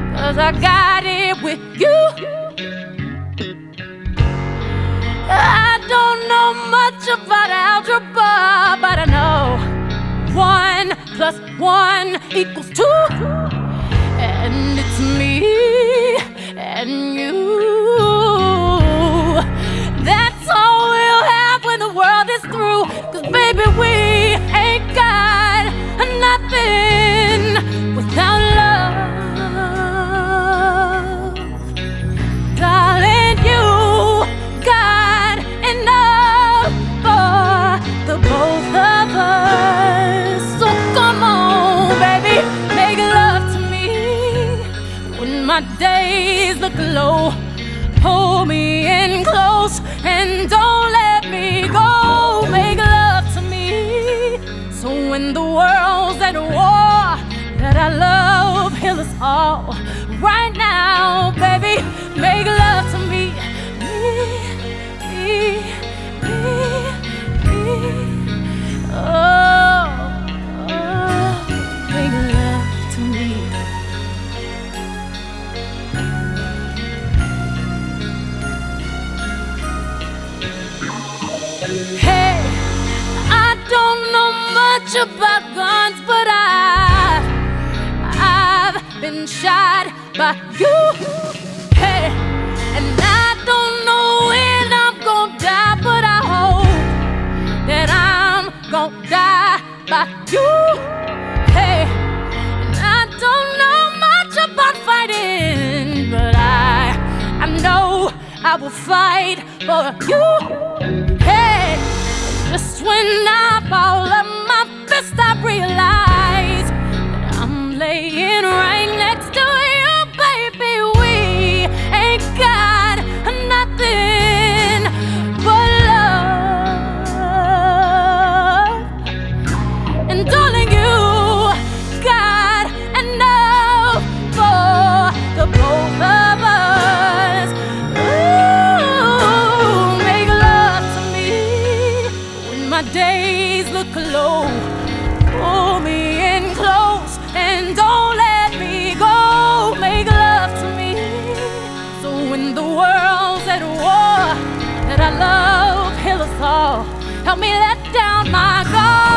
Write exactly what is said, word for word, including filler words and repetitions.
'cause I got it with you. I don't know much about algebra, but I know one plus one equals two. And it's me and you. That's all we'll have when the world is through. 'Cause baby, we ain't got nothing without love. Darling, you got enough for the both of us. So come on, baby, make love to me when my days look low. Pull me in close and don't let me go. Make love to me, so when the world's at war, that I love heal us all. Right now, baby, make love to me. Me, me, me, me. Oh, oh, make love to me. Hey, I don't know much about guns, but I, I've been shot by you. Hey, and I don't know when I'm gonna die, but I hope that I'm gonna die by you. Hey, and I don't know much about fighting, but I, I know I will fight for you. Hey, just when I fall up my fist, I realize that I'm laying right next to you, baby. We ain't got nothing but love. And darling, you got enough for the both of us. Ooh, make love to me when my days look low. Pull me in close and don't let me go. Make love to me, so when the world's at war, that I love heal us all. Help me let down my guard.